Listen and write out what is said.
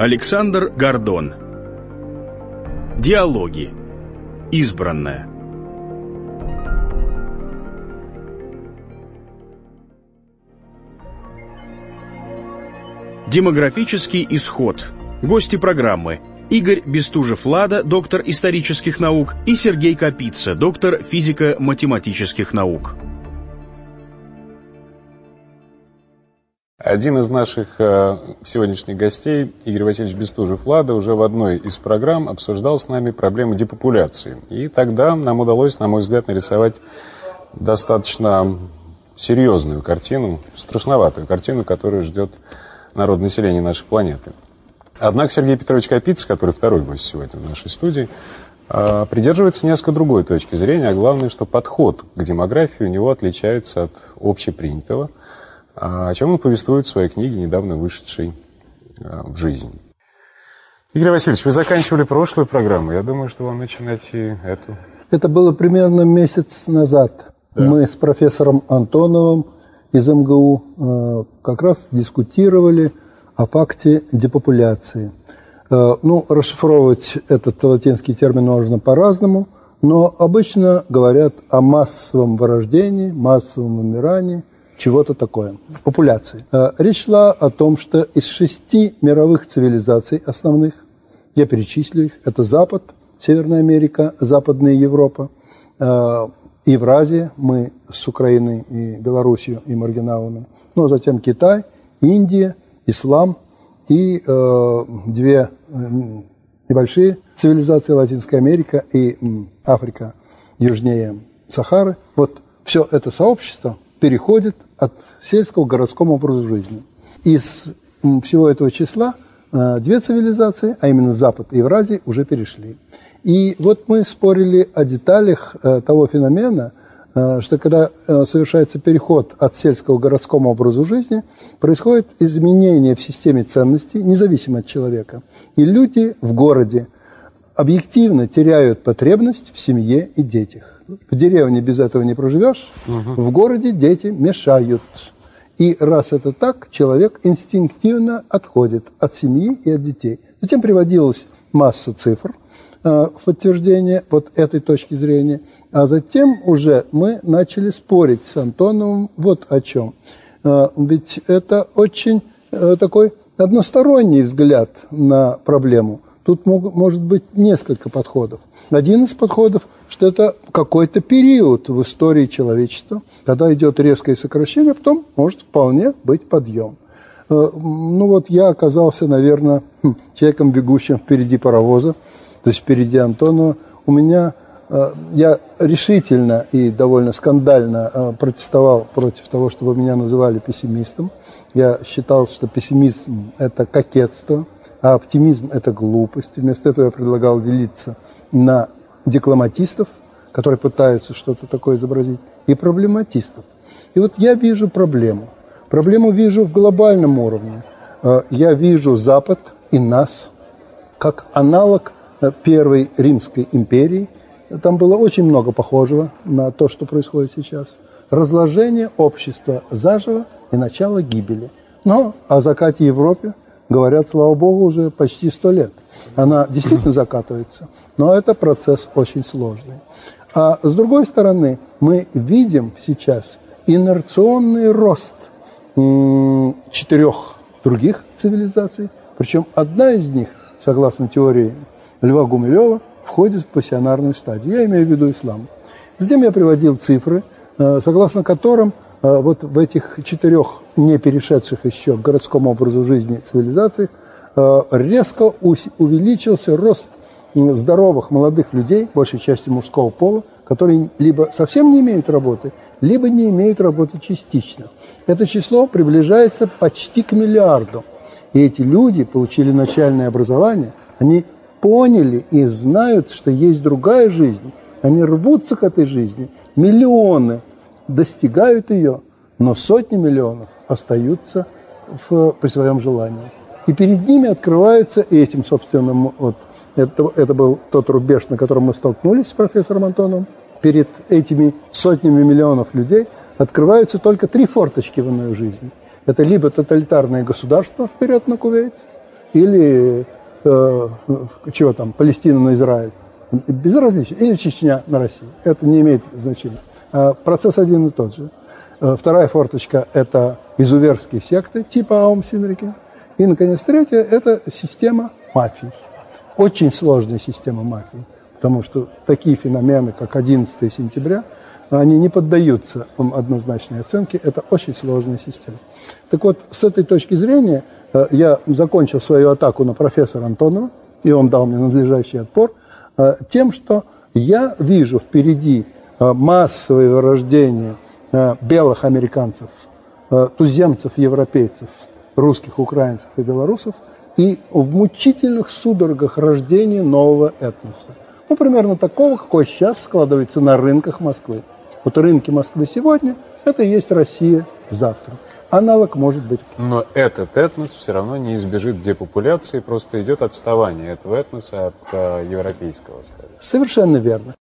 Александр Гордон. Диалоги. Избранная. Демографический исход. Гости программы: Игорь Бестужев-Лада, доктор исторических наук, и Сергей Капица, доктор физико-математических наук. Один из наших сегодняшних гостей, Игорь Васильевич Бестужев-Лада, уже в одной из программ обсуждал с нами проблемы депопуляции. И тогда нам удалось, на мой взгляд, нарисовать достаточно серьезную картину, страшноватую картину, которую ждет народ населения нашей планеты. Однако Сергей Петрович Капица, который второй гость сегодня в нашей студии, придерживается несколько другой точки зрения, а главное, что подход к демографии у него отличается от общепринятого, о чем он повествует в своей книге, недавно вышедшей в жизнь. Игорь Васильевич, вы заканчивали прошлую программу. Я думаю, что вам начинать и эту. Это было примерно месяц назад. Да. Мы с профессором Антоновым из МГУ как раз дискутировали о факте депопуляции. Расшифровывать этот латинский термин можно по-разному, но обычно говорят о массовом вырождении, массовом вымирании, чего-то такое, популяции. Речь шла о том, что из 6 мировых цивилизаций основных, я перечислю их, это Запад, Северная Америка, Западная Европа, Евразия, мы с Украиной и Белоруссией и маргиналами, затем Китай, Индия, Ислам и 2 небольшие цивилизации, Латинская Америка и Африка южнее Сахары. Вот все это сообщество переходит от сельского к городскому образу жизни. Из всего этого числа 2 цивилизации, а именно Запад и Евразия, уже перешли. И вот мы спорили о деталях того феномена, что когда совершается переход от сельского к городскому образу жизни, происходит изменение в системе ценностей, независимо от человека. И люди в городе объективно теряют потребность в семье и детях. В деревне без этого не проживешь, в городе дети мешают. И раз это так, человек инстинктивно отходит от семьи и от детей. Затем приводилась масса цифр в подтверждение вот этой точки зрения. А затем уже мы начали спорить с Антоновым вот о чем. Ведь это очень такой односторонний взгляд на проблему. Тут может быть несколько подходов. Один из подходов, что это какой-то период в истории человечества, когда идет резкое сокращение, а потом может вполне быть подъем. Я оказался, наверное, человеком, бегущим впереди паровоза, то есть впереди Антонова. Я решительно и довольно скандально протестовал против того, чтобы меня называли пессимистом. Я считал, что пессимизм – это кокетство, а оптимизм – это глупость. Вместо этого я предлагал делиться на декламатистов, которые пытаются что-то такое изобразить, и проблематистов. И вот я вижу проблему. Проблему вижу в глобальном уровне. Я вижу Запад и нас как аналог Первой Римской империи. Там было очень много похожего на то, что происходит сейчас. Разложение общества заживо и начало гибели. Но о закате Европы говорят, слава богу, уже почти 100 лет. Она действительно закатывается, но это процесс очень сложный. А с другой стороны, мы видим сейчас инерционный рост 4 других цивилизаций, причем одна из них, согласно теории Льва Гумилева, входит в пассионарную стадию. Я имею в виду ислам. Затем я приводил цифры, согласно которым вот в этих 4 не перешедших еще к городскому образу жизни цивилизациях резко увеличился рост здоровых молодых людей, большей частью мужского пола, которые либо совсем не имеют работы, либо не имеют работы частично. Это число приближается почти к 1 миллиарду. И эти люди получили начальное образование, они поняли и знают, что есть другая жизнь. Они рвутся к этой жизни. Миллионы достигают ее, но сотни миллионов остаются при своем желании. И перед ними открываются этим, собственно, это был тот рубеж, на котором мы столкнулись с профессором Антоновым. Перед этими сотнями миллионов людей открываются только 3 форточки в иную жизнь. Это либо тоталитарное государство вперед на Кувейт, или чего там, Палестина на Израиль. Безразлично. Или Чечня на Россию. Это не имеет значения. Процесс один и тот же. Вторая форточка – это изуверские секты типа Аум Синрикин. И, наконец, третья – это система мафии. Очень сложная система мафии. Потому что такие феномены, как 11 сентября, они не поддаются однозначной оценке. Это очень сложная система. Так вот, с этой точки зрения я закончил свою атаку на профессора Антонова, и он дал мне надлежащий отпор, тем, что я вижу впереди массовое вырождение белых американцев, туземцев, европейцев, русских, украинцев и белорусов, и в мучительных судорогах рождения нового этноса. Ну, примерно такого, какой сейчас складывается на рынках Москвы. Вот рынки Москвы сегодня – это и есть Россия завтра. Аналог может быть. Но этот этнос все равно не избежит депопуляции, просто идет отставание этого этноса от европейского, скажем. Совершенно верно.